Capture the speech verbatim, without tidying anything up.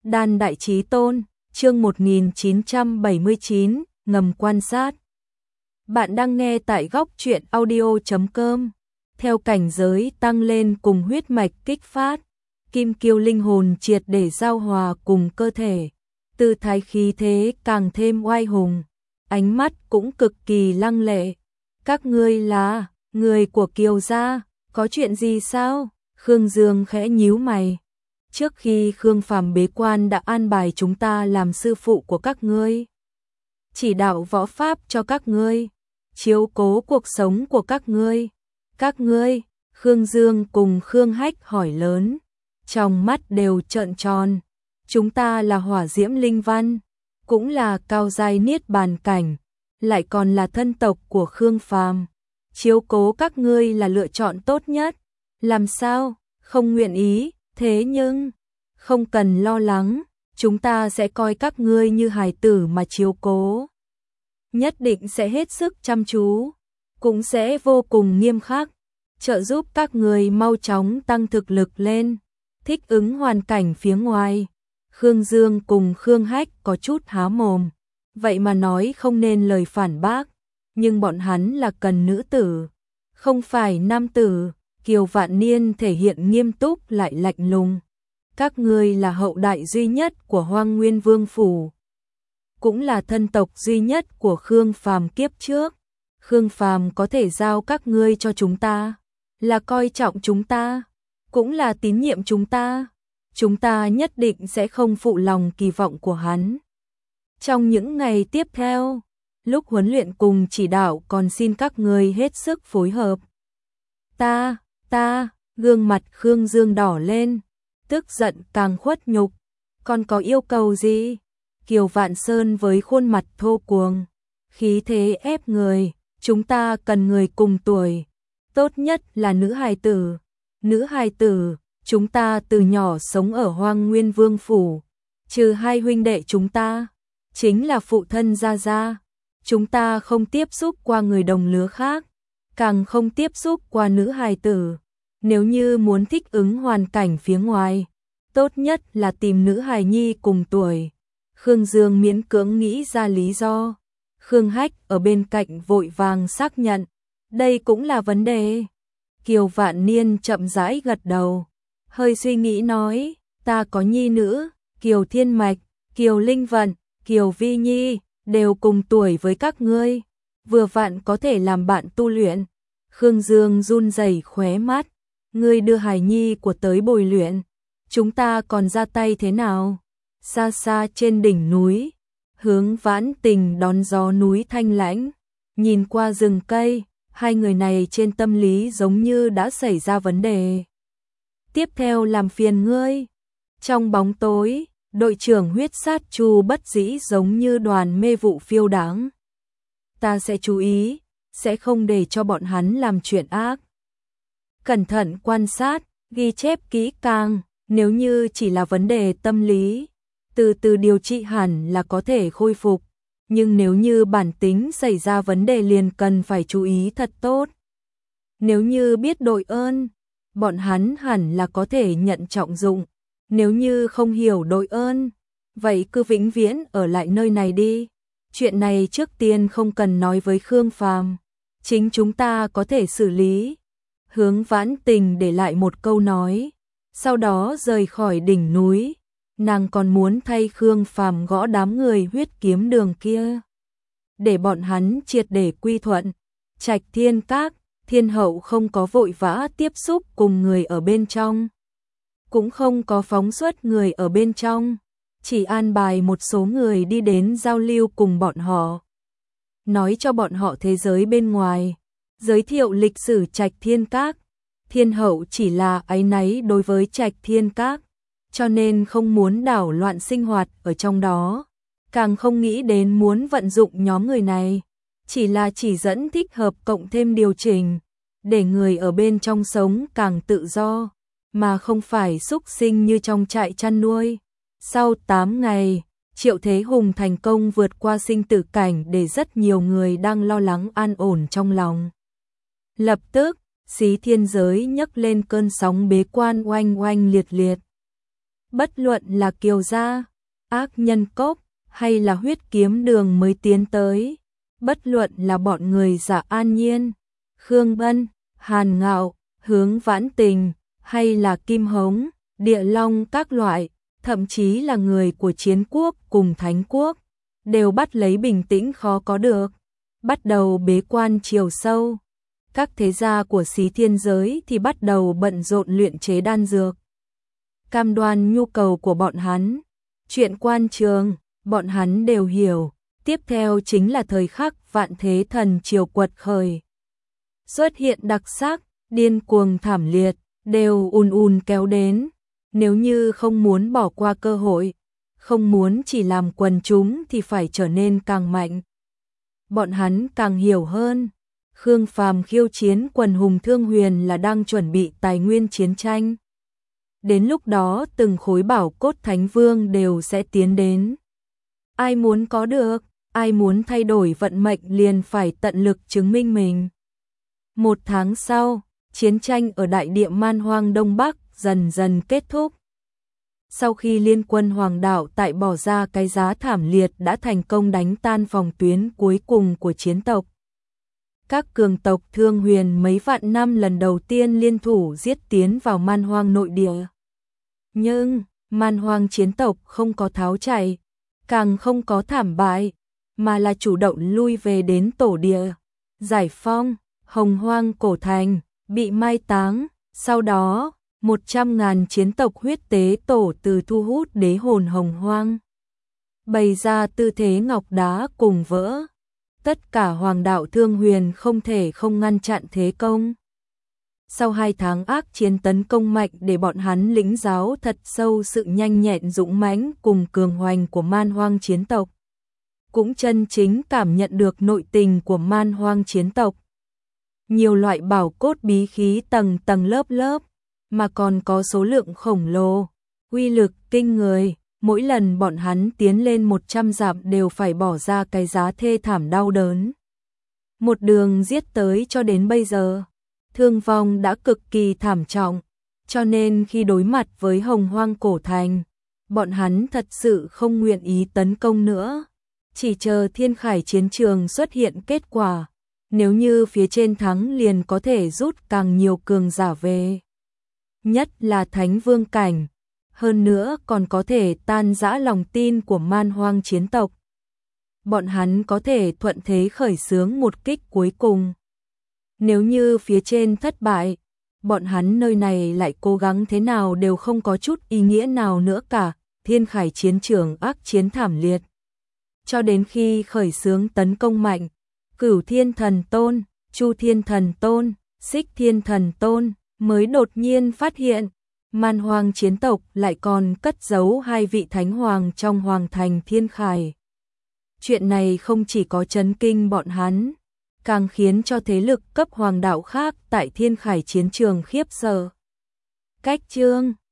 Đan Đại Chí Tôn, chương một nghìn chín trăm bảy mươi chín, ngầm quan sát. Bạn đang nghe tại góc truyện audio chấm com. Theo cảnh giới tăng lên cùng huyết mạch kích phát, kim kiêu linh hồn triệt để giao hòa cùng cơ thể, tư thái khí thế càng thêm oai hùng, ánh mắt cũng cực kỳ lăng lệ. Các ngươi là người của Kiều gia, có chuyện gì sao? Khương Dương khẽ nhíu mày. Trước khi Khương Phàm bế quan đã an bài chúng ta làm sư phụ của các ngươi, chỉ đạo võ pháp cho các ngươi, chiếu cố cuộc sống của các ngươi. Các ngươi? Khương Dương cùng Khương Hách hỏi lớn, trong mắt đều trợn tròn. Chúng ta là hỏa diễm linh văn, cũng là cao giai niết bàn cảnh, lại còn là thân tộc của Khương Phàm. Chiếu cố các ngươi là lựa chọn tốt nhất. Làm sao? Không nguyện ý, thế nhưng không cần lo lắng, chúng ta sẽ coi các ngươi như hài tử mà chiếu cố. Nhất định sẽ hết sức chăm chú, cũng sẽ vô cùng nghiêm khắc, trợ giúp các ngươi mau chóng tăng thực lực lên, thích ứng hoàn cảnh phía ngoài. Khương Dương cùng Khương Hách có chút há mồm, vậy mà nói không nên lời phản bác, nhưng bọn hắn là cần nữ tử, không phải nam tử. Kiều Vạn Niên thể hiện nghiêm túc lại lạnh lùng. Các ngươi là hậu đại duy nhất của Hoang Nguyên Vương phủ, cũng là thân tộc duy nhất của Khương Phàm kiếp trước. Khương Phàm có thể giao các ngươi cho chúng ta, là coi trọng chúng ta, cũng là tín nhiệm chúng ta. Chúng ta nhất định sẽ không phụ lòng kỳ vọng của hắn. Trong những ngày tiếp theo, lúc huấn luyện cùng chỉ đạo còn xin các ngươi hết sức phối hợp. Ta, ta, gương mặt Khương Dương đỏ lên, tức giận càng khuất nhục. Còn có yêu cầu gì? Kiều Vạn Sơn với khuôn mặt thô cuồng, khí thế ép người. Chúng ta cần người cùng tuổi, tốt nhất là nữ hài tử. Nữ hài tử, chúng ta từ nhỏ sống ở Hoang Nguyên Vương phủ, trừ hai huynh đệ chúng ta, chính là phụ thân Gia Gia. Chúng ta không tiếp xúc qua người đồng lứa khác, càng không tiếp xúc qua nữ hài tử. Nếu như muốn thích ứng hoàn cảnh phía ngoài, tốt nhất là tìm nữ hài nhi cùng tuổi. Khương Dương miễn cưỡng nghĩ ra lý do. Khương Hách ở bên cạnh vội vàng xác nhận, đây cũng là vấn đề. Kiều Vạn Niên chậm rãi gật đầu, hơi suy nghĩ nói, ta có nhi nữ, Kiều Thiên Mạch, Kiều Linh Vận, Kiều Vi Nhi, đều cùng tuổi với các ngươi, vừa vặn có thể làm bạn tu luyện. Khương Dương run rẩy khóe mắt, ngươi đưa hài nhi của tới bồi luyện, chúng ta còn ra tay thế nào? Xa xa trên đỉnh núi, Hướng Vãn Tình đón gió núi thanh lãnh, nhìn qua rừng cây, hai người này trên tâm lý giống như đã xảy ra vấn đề. Tiếp theo làm phiền ngươi. Trong bóng tối, đội trưởng huyết sát Chu bất dĩ giống như đoàn mê vụ phiêu đáng. Ta sẽ chú ý, sẽ không để cho bọn hắn làm chuyện ác. Cẩn thận quan sát, ghi chép kỹ càng, nếu như chỉ là vấn đề tâm lý, từ từ điều trị hẳn là có thể khôi phục. Nhưng nếu như bản tính xảy ra vấn đề liền cần phải chú ý thật tốt. Nếu như biết đội ơn, bọn hắn hẳn là có thể nhận trọng dụng. Nếu như không hiểu đội ơn, vậy cứ vĩnh viễn ở lại nơi này đi. Chuyện này trước tiên không cần nói với Khương Phàm, chính chúng ta có thể xử lý. Hướng Vãn Tình để lại một câu nói, sau đó rời khỏi đỉnh núi. Nàng còn muốn thay Khương Phàm gõ đám người huyết kiếm đường kia, để bọn hắn triệt để quy thuận. Trạch Thiên Các, Thiên Hậu không có vội vã tiếp xúc cùng người ở bên trong, cũng không có phóng xuất người ở bên trong, chỉ an bài một số người đi đến giao lưu cùng bọn họ, nói cho bọn họ thế giới bên ngoài, giới thiệu lịch sử Trạch Thiên Các. Thiên Hậu chỉ là áy náy đối với Trạch Thiên Các, cho nên không muốn đảo loạn sinh hoạt ở trong đó, càng không nghĩ đến muốn vận dụng nhóm người này, chỉ là chỉ dẫn thích hợp cộng thêm điều chỉnh, để người ở bên trong sống càng tự do, mà không phải xúc sinh như trong trại chăn nuôi. Sau tám ngày, Triệu Thế Hùng thành công vượt qua sinh tử cảnh để rất nhiều người đang lo lắng an ổn trong lòng. Lập tức, Xí Thiên giới nhấc lên cơn sóng bế quan oanh oanh liệt liệt. Bất luận là Kiều gia, ác nhân cốc, hay là huyết kiếm đường mới tiến tới, bất luận là bọn người Giả An Nhiên, Khương Bân, Hàn Ngạo, Hướng Vãn Tình, hay là Kim Hống, Địa Long các loại, thậm chí là người của Chiến quốc cùng Thánh quốc, đều bắt lấy bình tĩnh khó có được, bắt đầu bế quan chiều sâu. Các thế gia của Xí Thiên giới thì bắt đầu bận rộn luyện chế đan dược, cam đoan nhu cầu của bọn hắn. Chuyện quan trường, bọn hắn đều hiểu, tiếp theo chính là thời khắc vạn thế thần triều quật khởi. Xuất hiện đặc sắc, điên cuồng thảm liệt, đều ùn ùn kéo đến. Nếu như không muốn bỏ qua cơ hội, không muốn chỉ làm quần chúng thì phải trở nên càng mạnh. Bọn hắn càng hiểu hơn, Khương Phàm khiêu chiến quần hùng Thương Huyền là đang chuẩn bị tài nguyên chiến tranh. Đến lúc đó từng khối bảo cốt Thánh Vương đều sẽ tiến đến. Ai muốn có được, ai muốn thay đổi vận mệnh liền phải tận lực chứng minh mình. Một tháng sau, chiến tranh ở đại địa Man Hoang Đông Bắc dần dần kết thúc. Sau khi liên quân Hoàng đạo tại bỏ ra cái giá thảm liệt đã thành công đánh tan phòng tuyến cuối cùng của chiến tộc. Các cường tộc Thương Huyền mấy vạn năm lần đầu tiên liên thủ giết tiến vào Man Hoang nội địa. Nhưng, Man Hoang chiến tộc không có tháo chạy, càng không có thảm bại, mà là chủ động lui về đến tổ địa, giải phong, Hồng Hoang cổ thành, bị mai táng. Sau đó, một trăm ngàn chiến tộc huyết tế tổ từ thu hút đế hồn Hồng Hoang, bày ra tư thế ngọc đá cùng vỡ. Tất cả Hoàng đạo Thương Huyền không thể không ngăn chặn thế công. Sau hai tháng ác chiến tấn công mạnh để bọn hắn lĩnh giáo thật sâu sự nhanh nhẹn dũng mãnh cùng cường hoành của Man Hoang chiến tộc. Cũng chân chính cảm nhận được nội tình của Man Hoang chiến tộc. Nhiều loại bảo cốt bí khí tầng tầng lớp lớp, mà còn có số lượng khổng lồ, uy lực kinh người. Mỗi lần bọn hắn tiến lên một trăm dặm đều phải bỏ ra cái giá thê thảm đau đớn. Một đường giết tới cho đến bây giờ, thương vong đã cực kỳ thảm trọng, cho nên khi đối mặt với Hồng Hoang cổ thành, bọn hắn thật sự không nguyện ý tấn công nữa, chỉ chờ Thiên Khải chiến trường xuất hiện kết quả, nếu như phía trên thắng liền có thể rút càng nhiều cường giả về. Nhất là Thánh Vương cảnh, hơn nữa còn có thể tan rã lòng tin của Man Hoang chiến tộc. Bọn hắn có thể thuận thế khởi xướng một kích cuối cùng. Nếu như phía trên thất bại, bọn hắn nơi này lại cố gắng thế nào đều không có chút ý nghĩa nào nữa cả. Thiên Khải chiến trường ác chiến thảm liệt. Cho đến khi khởi xướng tấn công mạnh, Cửu Thiên Thần Tôn, Chu Thiên Thần Tôn, Xích Thiên Thần Tôn mới đột nhiên phát hiện Man Hoang chiến tộc lại còn cất giấu hai vị thánh hoàng trong hoàng thành Thiên Khải. Chuyện này không chỉ có chấn kinh bọn hắn, càng khiến cho thế lực cấp hoàng đạo khác tại Thiên Khải chiến trường khiếp sợ. Cách chương